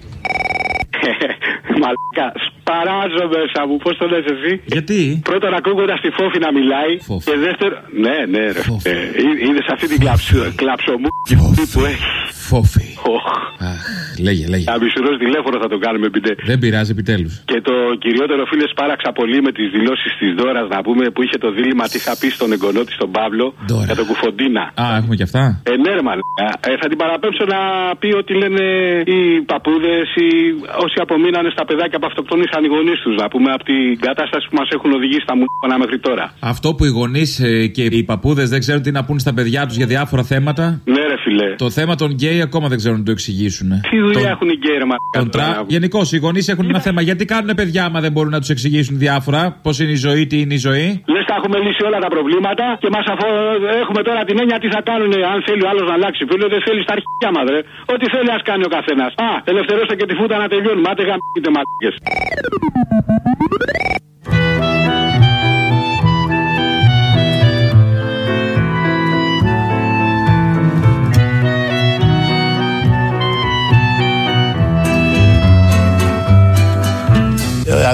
Μαλάκα, σπαράζω μέσα μου, πώς το λες εσύ? Γιατί? Πρώτον, ακούγοντας τη Φόφη να μιλάει. Φόφη. Και δεύτερον, ναι, ναι, ρε. Ε, είδες αυτή την κλαψομού που έχει. Φόφη. Αχ, λέγε, λέγε. Αμπισουρός τηλέφωνο θα το κάνουμε επιτέλους. Δεν πειράζει, επιτέλους. Και το κυριότερο, φίλε, σπάραξα πολύ με τις δηλώσεις της Δώρας, να πούμε, που είχε το δίλημμα τι θα πει στον εγγονό της, τον Παύλο, Δώρα. Για τον Κουφοντίνα. Α, έχουμε και αυτά. Ε, ναι, ρε, μαλάκα. Ε, θα την παραπέμψω να πει ότι λένε οι παππούδες ή όσοι απομείνανε στα παιδάκια που αυτοκτονήσαν οι γονείς τους, να πούμε, από την κατάσταση που μας έχουν οδηγήσει τα μούνα μέχρι τώρα. Αυτό που οι γονείς ε, και οι παππούδες δεν ξέρουν τι να πούν στα παιδιά τους για διάφορα θέματα. Ναι, ρε, φιλέ. Το θέμα των γκέι ακόμα δεν ξέρουν να το εξηγήσουν. Τι δουλειά τον... έχουν οι γκέι, ρε, μαλάκα. Γενικώς οι γονείς έχουν ένα θέμα. Γιατί κάνουν παιδιά άμα δεν μπορούν να τους εξηγήσουν διάφορα. Πώς είναι η ζωή, τι είναι η ζωή. Λες τα έχουμε λύσει όλα τα προβλήματα και μας αφο... έχουμε τώρα την έννοια τι θα κάνουν αν θέλει ο άλλος να αλλάξει. Φίλε, δεν θέλει στα αρχικά μα, ρε. Ό,τι θέλει ας κάνει ο καθένας. Α, ελευθερώστε και τη φούτα να τελειώνουμε. Άτε γαμπείτε μαλάκες.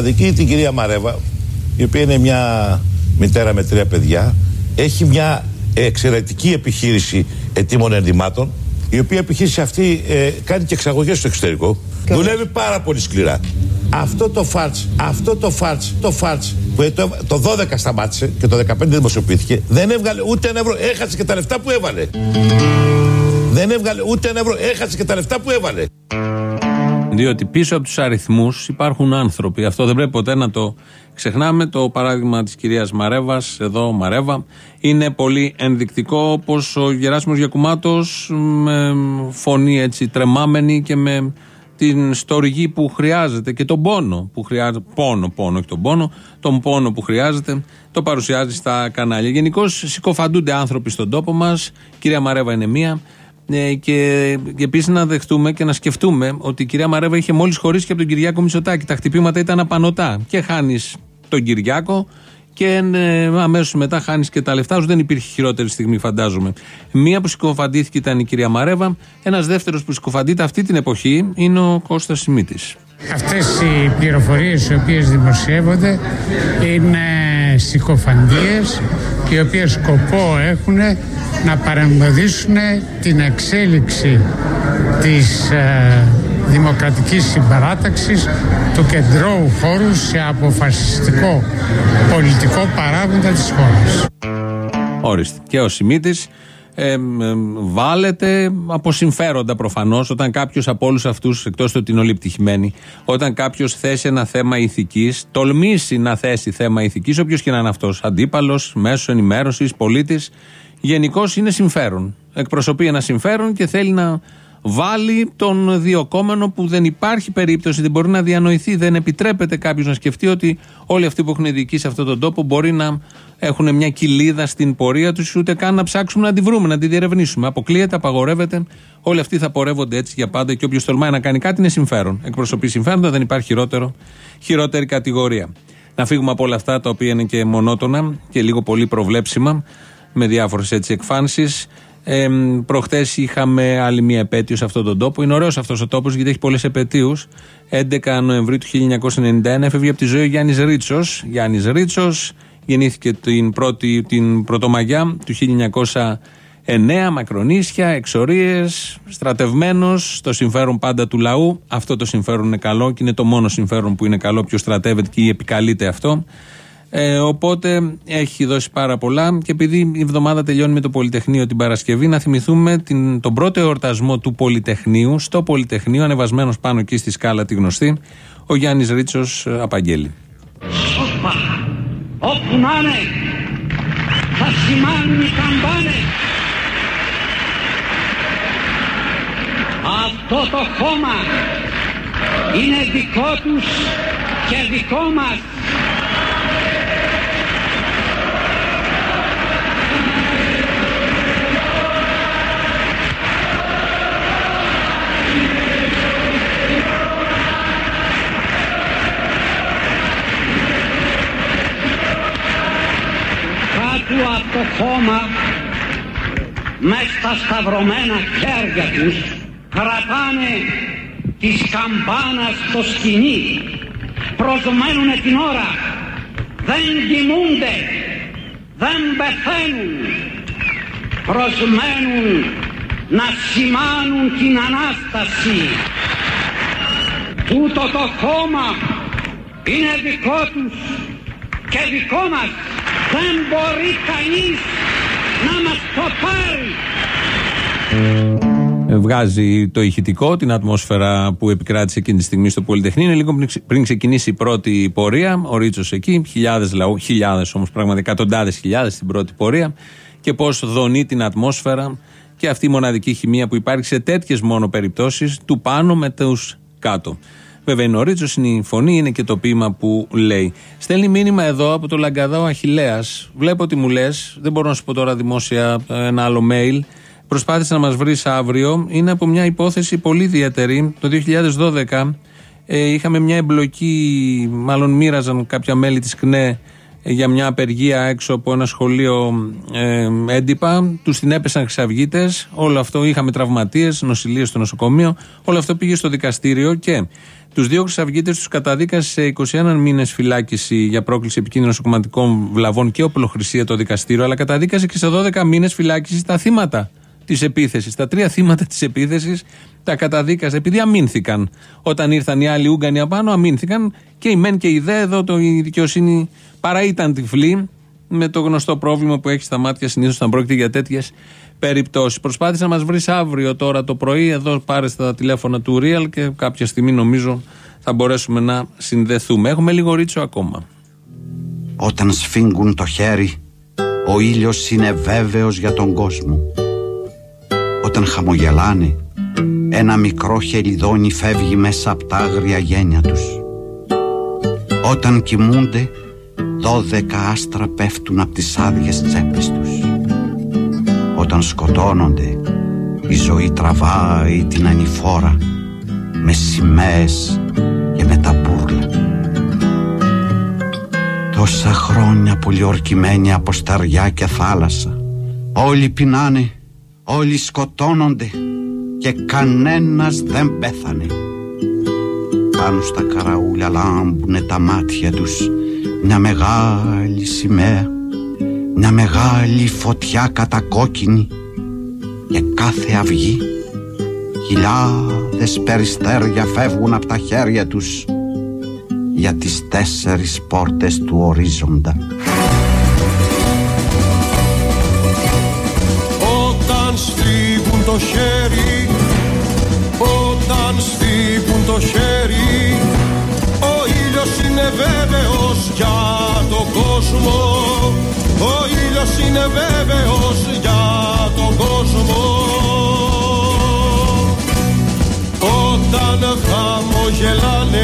αδικεί την κυρία Μαρέβα, η οποία είναι μια μητέρα με τρία παιδιά, έχει μια εξαιρετική επιχείρηση ετοίμων ενδυμάτων, η οποία επιχείρηση αυτή ε, κάνει και εξαγωγές στο εξωτερικό. Και δουλεύει πάρα πολύ σκληρά. Αυτό το φάρτς, αυτό το φάρτς, το φάρτς που το, το δώδεκα σταμάτησε και το δεκαπέντε δημοσιοποιήθηκε, δεν έβγαλε ούτε ένα ευρώ, έχασε και τα λεφτά που έβαλε. Δεν έβγαλε ούτε ένα ευρώ, έχασε και τα λεφτά που έβαλε. Διότι πίσω από τους αριθμούς υπάρχουν άνθρωποι. Αυτό δεν πρέπει ποτέ να το ξεχνάμε. Το παράδειγμα της κυρίας Μαρέβας, εδώ Μαρέβα, είναι πολύ ενδεικτικό, όπως ο Γεράσιμος Γιακουμάτος με φωνή έτσι τρεμάμενη και με την στοργή που χρειάζεται και τον πόνο που χρειάζεται, πόνο, πόνο, όχι τον πόνο, τον πόνο που χρειάζεται, το παρουσιάζει στα κανάλια. Γενικώς συκοφαντούνται άνθρωποι στον τόπο μας. Η κυρία Μαρέβα είναι μία. Ε, και, και επίσης να δεχτούμε και να σκεφτούμε ότι η κυρία Μαρέβα είχε μόλις χωρίσει και από τον Κυριάκο Μητσοτάκη. Τα χτυπήματα ήταν απανωτά. Και χάνεις τον Κυριάκο και ε, αμέσως μετά χάνεις και τα λεφτά σου. Δεν υπήρχε χειρότερη στιγμή, φαντάζομαι. Μία που συκοφαντήθηκε ήταν η κυρία Μαρέβα. Ένας δεύτερος που συκοφαντείται αυτή την εποχή είναι ο Κώστας Σιμίτης. Αυτές οι πληροφορίες οι οποίες δημοσιεύονται είναι συκοφαντίες, οι οποίες σκοπό έχουν να παρεμποδίσουν την εξέλιξη της ε, δημοκρατικής συμπαράταξης του κεντρώου χώρου σε αποφασιστικό πολιτικό παράγοντα της χώρας. Όριστε. Και ο Σιμίτης ε, ε, βάλετε από συμφέροντα προφανώς, όταν κάποιος από όλους αυτούς, εκτός ότι είναι όλοι επιτυχημένοι, όταν κάποιος θέσει ένα θέμα ηθικής, τολμήσει να θέσει θέμα ηθικής, όποιος και να είναι αυτός, αντίπαλος, μέσος ενημέρωσης, πολίτης, γενικώς είναι συμφέρον. Εκπροσωπεί ένα συμφέρον και θέλει να βάλει τον διοκόμενο που δεν υπάρχει περίπτωση, δεν μπορεί να διανοηθεί, δεν επιτρέπεται κάποιος να σκεφτεί ότι όλοι αυτοί που έχουν διοικήσει αυτόν τον τόπο μπορεί να έχουν μια κοιλίδα στην πορεία τους, ούτε καν να ψάξουμε να τη βρούμε, να τη διερευνήσουμε. Αποκλείεται, απαγορεύεται. Όλοι αυτοί θα πορεύονται έτσι για πάντα και όποιος τολμάει να κάνει κάτι είναι συμφέρον. Εκπροσωπεί συμφέροντα, δεν υπάρχει χειρότερο, χειρότερη κατηγορία. Να φύγουμε από όλα αυτά τα οποία είναι και μονότονα και λίγο πολύ προβλέψιμα, με διάφορες έτσι εκφάνσεις. Ε, προχτές είχαμε άλλη μια επέτειο σε αυτόν τον τόπο. Είναι ωραίος αυτός ο τόπος γιατί έχει πολλές επετείους. έντεκα Νοεμβρίου του χίλια εννιακόσια ενενήντα ένα έφευγε από τη ζωή ο Γιάννης Ρίτσος. Γιάννης Ρίτσος γεννήθηκε την, πρώτη, την Πρωτομαγιά του χίλια εννιακόσια εννέα, Μακρονήσια, εξορίες, στρατευμένος, στο συμφέρον πάντα του λαού. Αυτό το συμφέρον είναι καλό και είναι το μόνο συμφέρον που είναι καλό. Ποιος στρατεύεται και επικαλείται αυτό. Ε, οπότε έχει δώσει πάρα πολλά και επειδή η εβδομάδα τελειώνει με το Πολυτεχνείο την Παρασκευή, να θυμηθούμε την, τον πρώτο εορτασμό του Πολυτεχνείου στο Πολυτεχνείο, ανεβασμένος πάνω εκεί στη σκάλα τη γνωστή, ο Γιάννης Ρίτσος ε, απαγγέλει. Όπα, όπου να είναι, θα σημάνουν οι καμπάνες. Αυτό το χώμα είναι δικό τους και δικό μας. Κάτω από το χώμα, μες στα σταυρωμένα χέρια τους, κρατάνε της καμπάνας στο σκηνή. Προσμένουνε την ώρα, δεν κοιμούνται, δεν πεθαίνουν. Προσμένουν να σημάνουν την Ανάσταση. Τούτο το χώμα είναι δικό τους και δικό μας. Δεν μπορεί κανείς να μας το πάρει. Βγάζει το ηχητικό, την ατμόσφαιρα που επικράτησε εκείνη τη στιγμή στο Πολυτεχνείο. Είναι λίγο πριν ξεκινήσει η πρώτη πορεία. Ο Ρίτσος εκεί, χιλιάδες λαού, χιλιάδες όμως πραγματικά, εκατοντάδες χιλιάδες στην πρώτη πορεία. Και πώς δονεί την ατμόσφαιρα και αυτή η μοναδική χημεία που υπάρχει σε τέτοιες μόνο περιπτώσεις, του πάνω με τους κάτω. Βέβαια είναι ο Ρίτσος, είναι η φωνή, είναι και το ποίημα που λέει. Στέλνει μήνυμα εδώ από το Λαγκαδά ο Αχιλλέας. Βλέπω ότι μου λες, δεν μπορώ να σου πω τώρα δημόσια ένα άλλο mail. Προσπάθησε να μας βρεις αύριο. Είναι από μια υπόθεση πολύ ιδιαίτερη. Το δύο χιλιάδες δώδεκα ε, είχαμε μια εμπλοκή, μάλλον μοίραζαν κάποια μέλη της ΚΝΕ για μια απεργία έξω από ένα σχολείο ε, έντυπα. Τους την έπεσαν χρυσαυγίτες. Όλο αυτό, είχαμε τραυματίες, νοσηλίες στο νοσοκομείο. Όλο αυτό πήγε στο δικαστήριο και τους δύο χρυσαυγίτες τους καταδίκασε σε είκοσι ένα μήνες φυλάκιση για πρόκληση επικίνδυνων νοσοκομματικών βλαβών και οπλοχρησία το δικαστήριο, αλλά καταδίκασε και σε δώδεκα μήνες φυλάκιση τα θύματα της επίθεσης. Τα τρία θύματα της επίθεσης τα καταδίκασε επειδή αμήνθηκαν. Όταν ήρθαν οι άλλοι Ούγγανοι απάνω, αμήνθηκαν και η μεν και η δε. Εδώ το, η δικαιοσύνη παρά ήταν τυφλή, με το γνωστό πρόβλημα που έχει στα μάτια συνήθως όταν πρόκειται για τέτοιες περιπτώσεις. Προσπάθησε να μας βρεις αύριο τώρα το πρωί. Εδώ πάρε στα τηλέφωνα του Real και κάποια στιγμή νομίζω θα μπορέσουμε να συνδεθούμε. Έχουμε λίγο ρίτσο ακόμα. Όταν σφίγγουν το χέρι, ο ήλιος είναι βέβαιος για τον κόσμο. Όταν χαμογελάνε, ένα μικρό χελιδόνι φεύγει μέσα από τα άγρια γένια τους. Όταν κοιμούνται, δώδεκα άστρα πέφτουν από τις άδειες τσέπες τους. Όταν σκοτώνονται, η ζωή τραβάει την ανηφόρα με σημαίες και με τα μπούρλα. Τόσα χρόνια πολιορκημένοι από στεριά και θάλασσα, όλοι πεινάνε, όλοι σκοτώνονται και κανένας δεν πέθανε. Πάνω στα καραούλια λάμπουνε τα μάτια τους μια μεγάλη σημαία, μια μεγάλη φωτιά κατακόκκινη, και κάθε αυγή χιλιάδες περιστέρια φεύγουν από τα χέρια τους για τις τέσσερις πόρτες του ορίζοντα. Όταν σφίγγουν το χέρι, όταν σφίγγουν το χέρι, ο ήλιος είναι βέβαιος για τον κόσμο. Ο ήλιος είναι βέβαιος για τον κόσμο. Όταν χαμογελάνε,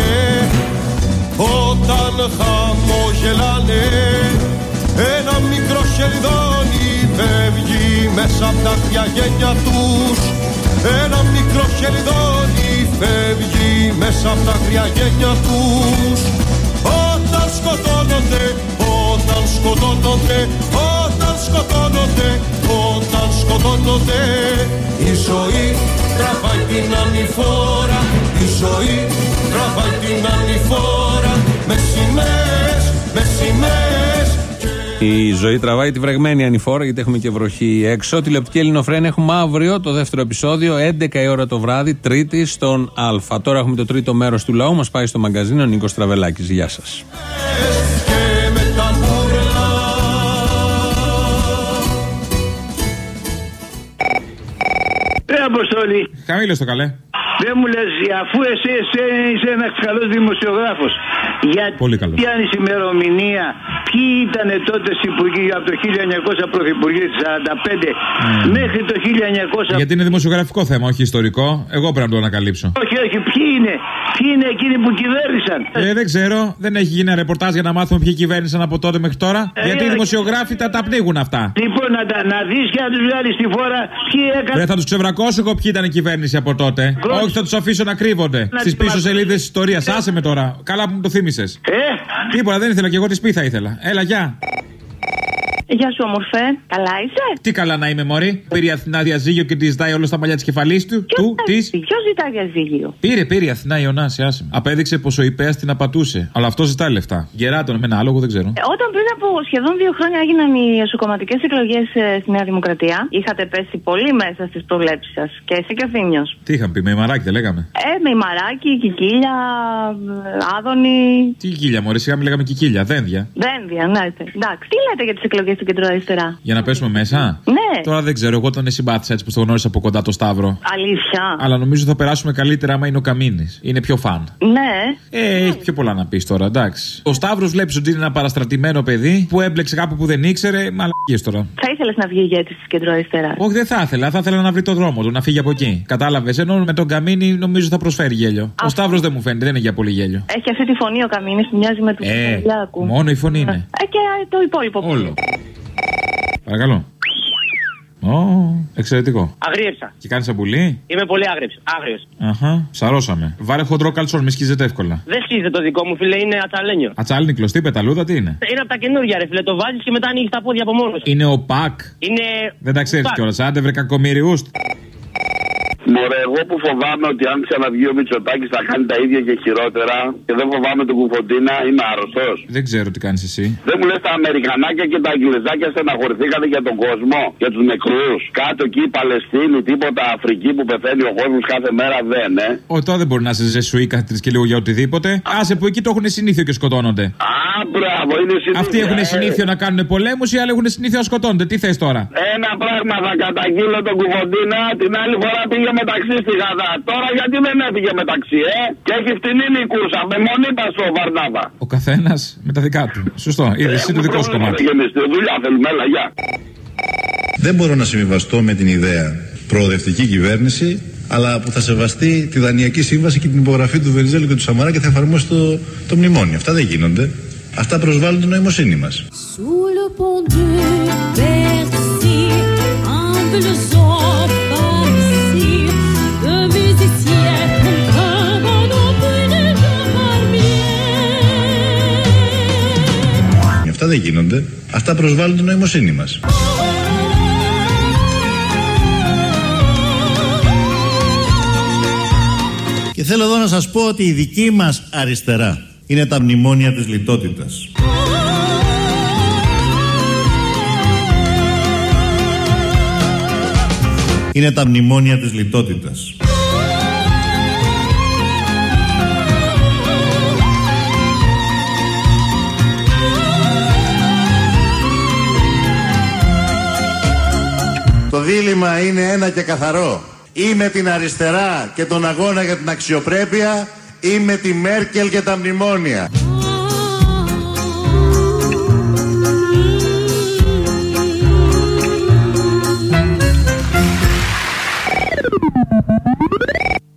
όταν χαμογελάνε, ένα μικρό χεριδόνι φεύγει μέσα από τα χρειαγένια τους. Ένα μικρό χεριδόνι φεύγει μέσα από τα χρειαγένια τους. Όταν σκοτώνονται, όταν σκοτώνονται, όταν σκοτώνονται, όταν σκοτώνονται, η ζωή τραβάει την ανηφόρα, η ζωή τραβάει την ανηφόρα, με σημαίες, με σημαίες. Η ζωή τραβάει τη βρεγμένη ανηφόρα, γιατί έχουμε και βροχή έξω. Τηλεοπτική Ελληνοφρένεια έχουμε αύριο το δεύτερο επεισόδιο, έντεκα η ώρα το βράδυ, Τρίτη στον Α. Τώρα έχουμε το τρίτο μέρος του λαού. Μας πάει στο μαγκαζίνο ο Νίκος Τραβελάκης. Γεια σας. Ρε Αποστόλη. Χαμήλως το καλέ. Δεν μου λες, αφού εσύ, εσύ είσαι ένας καλός δημοσιογράφος, γιατί αν η ημερομηνία, ποιοι ήταν τότε υπουργοί από το χίλια εννιακόσια πρωθυπουργοί του σαράντα πέντε mm. μέχρι το χίλια εννιακόσια. Γιατί είναι δημοσιογραφικό θέμα, όχι ιστορικό. Εγώ πρέπει να το ανακαλύψω. Όχι, όχι, ποιοι είναι, ποιοι είναι εκείνοι που κυβέρνησαν. Ε, δεν ξέρω, δεν έχει γίνει ένα ρεπορτάζ για να μάθουμε ποιοι κυβέρνησαν από τότε μέχρι τώρα. Ε, γιατί οι δημοσιογράφοι τα, τα πνίγουν αυτά. Λοιπόν, να, να δεις και να τους βγάλεις στη φόρα ποιοι έκαναν. Δεν θα τους ξεβρακώσω εγώ ποιοι ήταν η κυβέρνηση από τότε. Γρός. Όχι, θα τους αφήσω να κρύβονται στις πίσω σελίδες της ιστορίας. Άσε με τώρα. Καλά που μου το θύμισες. Ε? Τίποτα, δεν ήθελα και εγώ τη σπίθα ήθελα. Έλα, γεια. Γεια σου, όμορφε. Καλά είσαι? Τι καλά να είμαι, μωρή. Πήρε η Αθηνά διαζύγιο και τη ζητάει όλο στα μαλλιά τη κεφαλή του. Του, τη. Ποιο ζητάει διαζύγιο? Πήρε, πήρε η Αθηνά Ιωνάση, άσε. Απέδειξε πως ο υπέας την απατούσε. Αλλά αυτό ζητάει λεφτά. Γεράτον με ένα άλογο, δεν ξέρω. Ε, όταν πριν από σχεδόν δύο χρόνια έγιναν οι εσωκομματικές εκλογές ε, στη Νέα Δημοκρατία, είχατε πέσει πολύ μέσα στις προβλέψεις σας. Και εσύ και ο Θήμιος. Τι είχαμε πει, με ημαράκι δεν λέγαμε? Ε, με ημαράκι, κικίλια, άδωνη. Τι κικίλια, μωρή, σιγά λέγαμε κικίλια, δένδια. Δένδια, ναι. Εντάξει, τι λέτε για τις εκλογές στην κεντροαριστερά? Για να πέσουμε μέσα? Ναι. Τώρα δεν ξέρω, εγώ τον συμπάθησα έτσι που το γνώρισα από κοντά το Σταύρο. Αλήθεια. Αλλά νομίζω θα περάσουμε καλύτερα άμα είναι ο Καμίνης. Είναι πιο φαν. Ναι. Ε, ναι. Έχει πιο πολλά να πει τώρα, εντάξει. Ο Σταύρος βλέπει ότι είναι ένα παραστρατημένο παιδί που έμπλεξε κάπου που δεν ήξερε. Μαλακίες τώρα. Θα ήθελε να βγει ηγέτη τη κεντροαριστερά? Όχι, δεν θα ήθελα. Θα ήθελα να βρει το δρόμο του, να φύγει από εκεί. Κατάλαβε. Ενώ με τον Καμίνη νομίζω θα προσφέρει γέλιο. Α. Ο Σταύρος δεν μου φαίνεται, δεν είναι για πολύ γέλιο. Έχει αυτή τη φωνή ο Καμίνης που μοιάζει με του Παπαδάκου. Μόνο η φωνή είναι. Ε, και το υπόλοιπο. Όλο. Παρακαλώ. Oh, εξαιρετικό. Αγρίεψα. Και κάνει αμπουλή. Είμαι πολύ άγριος. Άγριος. Αχα, ψαρώσαμε. Βάρε χοντρό καλτσόν, μη σκίζεται εύκολα. Δεν σκίζεται το δικό μου, φίλε, είναι ατσαλένιο. Ατσάλινη κλωστή, πεταλούδα, τι είναι. Είναι από τα καινούργια, ρε φίλε. Το βάζεις και μετά ανοίγεις τα πόδια από μόνος. Είναι ο Πακ. Είναι. Δεν τα ξέρεις κιόλας, άντε βρε κακομοιριούστ. Μωρέ, εγώ που φοβάμαι ότι αν ξαναβγεί ο Μητσοτάκης θα κάνει τα ίδια και χειρότερα και δεν φοβάμαι τον Κουφοντίνα, είμαι άρρωστος. Δεν ξέρω τι κάνεις εσύ. Δεν μου λες τα Αμερικανάκια και τα Αγγλιζάκια στεναχωρηθήκατε για τον κόσμο, για τους νεκρούς. Κάτω εκεί η Παλαιστίνη, τίποτα Αφρική που πεθαίνει ο κόσμος κάθε μέρα δεν, ε. Ο τώρα δεν μπορεί να σε ζεσουεί κάτι και λίγο για οτιδήποτε. Άσε που εκεί το έχουν συνήθιο και σκοτώνονται. Α, μπράβο, είναι συνήθεια. Αυτοί έχουν συνήθιο να κάνουν πολέμους, οι άλλοι έχουν συνήθιο να σκοτώνονται. Τι θες τώρα. Ένα πράγμα θα καταγγείλω τον Κουφοντίνα, την άλλη φορά πήγε μεταξύ στη Γαδά. Τώρα γιατί δεν έφυγε μεταξύ, ε? Και έχει φτηνίνη η κούρσα. Με μονή πα στο Βαρνάβα. Ο καθένας με τα δικά του. Σωστό. Είδε εσύ το δικό σου κομμάτι. Δουλειά θέλουμε, έλα, γεια. Δεν μπορώ να συμβιβαστώ με την ιδέα προοδευτική κυβέρνηση, αλλά που θα σεβαστεί τη Δανειακή Σύμβαση και την υπογραφή του Βενιζέλου και του Σαμαρά και θα εφαρμόσει το, το μνημόνιο. Αυτά δεν γίνονται. Αυτά προσβάλλουν την νοημοσύνη μας. Αυτά δεν γίνονται. Αυτά προσβάλλουν την νοημοσύνη μας. Και θέλω εδώ να σας πω ότι η δική μας αριστερά είναι τα μνημόνια της λιτότητας. Είναι τα μνημόνια της λιτότητας. Το δίλημμα είναι ένα και καθαρό. Ή με την αριστερά και τον αγώνα για την αξιοπρέπεια ή με τη Μέρκελ και τα μνημόνια.